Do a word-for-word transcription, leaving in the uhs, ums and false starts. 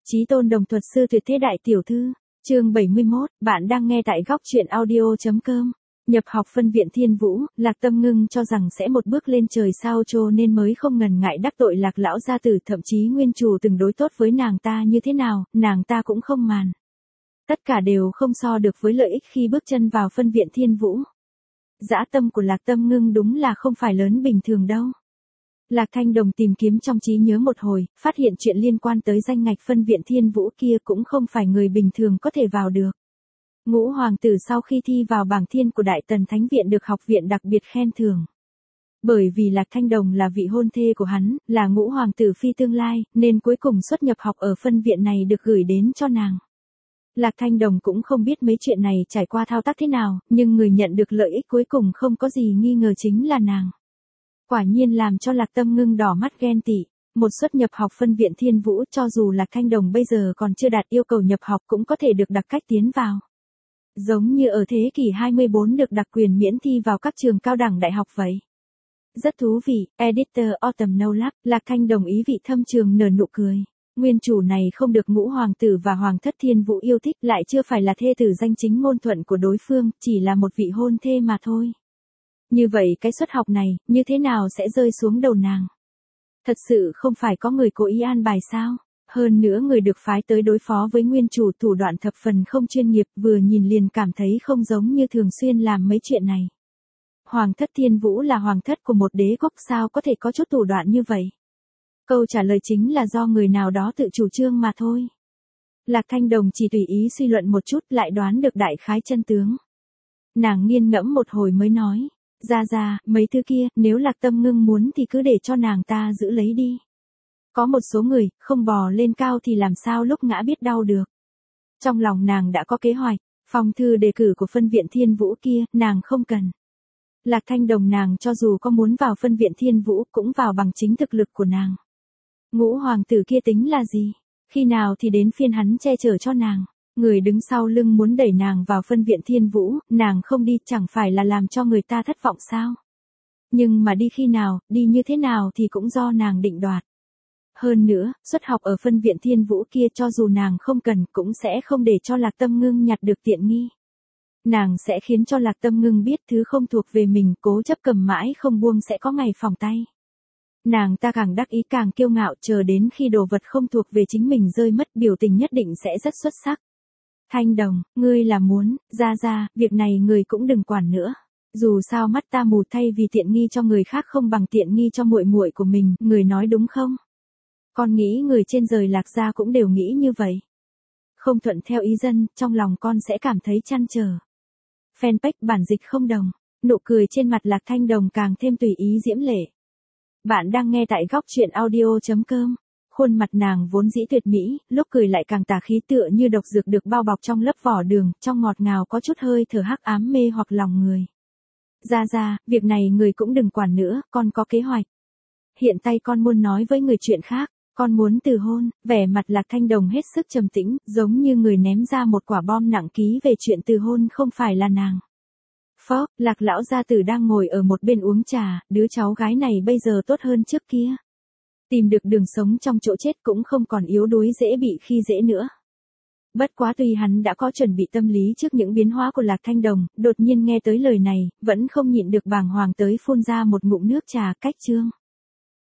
Chí tôn đồng thuật sư tuyệt thế đại tiểu thư, chương bảy mươi mốt, bạn đang nghe tại góc truyện audio.com. Nhập học phân viện Thiên Vũ, Lạc Tâm Ngưng cho rằng sẽ một bước lên trời sao cho nên mới không ngần ngại đắc tội Lạc lão gia tử, thậm chí nguyên chủ từng đối tốt với nàng ta như thế nào, nàng ta cũng không màn. Tất cả đều không so được với lợi ích khi bước chân vào phân viện Thiên Vũ. Dã tâm của Lạc Tâm Ngưng đúng là không phải lớn bình thường đâu. Lạc Thanh Đồng tìm kiếm trong trí nhớ một hồi, phát hiện chuyện liên quan tới danh ngạch phân viện Thiên Vũ kia cũng không phải người bình thường có thể vào được. Ngũ hoàng tử sau khi thi vào bảng thiên của Đại Tần Thánh Viện được học viện đặc biệt khen thưởng. Bởi vì Lạc Thanh Đồng là vị hôn thê của hắn, là ngũ hoàng tử phi tương lai, nên cuối cùng xuất nhập học ở phân viện này được gửi đến cho nàng. Lạc Thanh Đồng cũng không biết mấy chuyện này trải qua thao tác thế nào, nhưng người nhận được lợi ích cuối cùng không có gì nghi ngờ chính là nàng. Quả nhiên làm cho Lạc Tâm Ngưng đỏ mắt ghen tị. Một suất nhập học phân viện Thiên Vũ, cho dù Lạc Thanh Đồng bây giờ còn chưa đạt yêu cầu nhập học cũng có thể được đặc cách tiến vào. Giống như ở thế kỷ hai mươi bốn được đặc quyền miễn thi vào các trường cao đẳng đại học vậy. Rất thú vị, Editor Autumn No Lab, Lạc Thanh Đồng ý vị thâm trường nở nụ cười. Nguyên chủ này không được ngũ hoàng tử và hoàng thất Thiên Vũ yêu thích, lại chưa phải là thê tử danh chính ngôn thuận của đối phương, chỉ là một vị hôn thê mà thôi. Như vậy cái suất học này, như thế nào sẽ rơi xuống đầu nàng? Thật sự không phải có người cố ý an bài sao? Hơn nữa người được phái tới đối phó với nguyên chủ thủ đoạn thập phần không chuyên nghiệp, vừa nhìn liền cảm thấy không giống như thường xuyên làm mấy chuyện này. Hoàng thất Thiên Vũ là hoàng thất của một đế quốc, sao có thể có chút thủ đoạn như vậy? Câu trả lời chính là do người nào đó tự chủ trương mà thôi. Lạc Thanh Đồng chỉ tùy ý suy luận một chút lại đoán được đại khái chân tướng. Nàng nghiên ngẫm một hồi mới nói. Ra ra, mấy thứ kia, nếu Lạc Tâm Ngưng muốn thì cứ để cho nàng ta giữ lấy đi. Có một số người, không bò lên cao thì làm sao lúc ngã biết đau được. Trong lòng nàng đã có kế hoạch, phong thư đề cử của phân viện Thiên Vũ kia, nàng không cần. Lạc Thanh Đồng nàng cho dù có muốn vào phân viện Thiên Vũ cũng vào bằng chính thực lực của nàng. Ngũ hoàng tử kia tính là gì? Khi nào thì đến phiên hắn che chở cho nàng? Người đứng sau lưng muốn đẩy nàng vào phân viện Thiên Vũ, nàng không đi chẳng phải là làm cho người ta thất vọng sao? Nhưng mà đi khi nào, đi như thế nào thì cũng do nàng định đoạt. Hơn nữa, suất học ở phân viện Thiên Vũ kia cho dù nàng không cần cũng sẽ không để cho Lạc Tâm Ngưng nhặt được tiện nghi. Nàng sẽ khiến cho Lạc Tâm Ngưng biết thứ không thuộc về mình, cố chấp cầm mãi không buông sẽ có ngày phỏng tay. Nàng ta càng đắc ý càng kiêu ngạo, chờ đến khi đồ vật không thuộc về chính mình rơi mất, biểu tình nhất định sẽ rất xuất sắc. Thanh Đồng, ngươi là muốn, ra ra, việc này người cũng đừng quản nữa. Dù sao mắt ta mù, thay vì tiện nghi cho người khác không bằng tiện nghi cho muội muội của mình, người nói đúng không? Con nghĩ người trên rời Lạc gia cũng đều nghĩ như vậy. Không thuận theo ý dân, trong lòng con sẽ cảm thấy trăn trở. Fanpage bản dịch không đồng, nụ cười trên mặt Lạc Thanh Đồng càng thêm tùy ý diễm lệ. Bạn đang nghe tại góc truyện audio.com. Khuôn mặt nàng vốn dĩ tuyệt mỹ, lúc cười lại càng tà khí, tựa như độc dược được bao bọc trong lớp vỏ đường, trong ngọt ngào có chút hơi thở hắc ám mê hoặc lòng người. Ra ra, việc này người cũng đừng quản nữa, con có kế hoạch. Hiện tay con muốn nói với người chuyện khác, con muốn từ hôn. Vẻ mặt Lạc Thanh Đồng hết sức trầm tĩnh, giống như người ném ra một quả bom nặng ký về chuyện từ hôn không phải là nàng. Phó, Lạc lão gia tử đang ngồi ở một bên uống trà, đứa cháu gái này bây giờ tốt hơn trước kia. Tìm được đường sống trong chỗ chết cũng không còn yếu đuối dễ bị khi dễ nữa. Bất quá tuy hắn đã có chuẩn bị tâm lý trước những biến hóa của Lạc Thanh Đồng, đột nhiên nghe tới lời này, vẫn không nhịn được bàng hoàng tới phun ra một ngụm nước trà. Cách chương.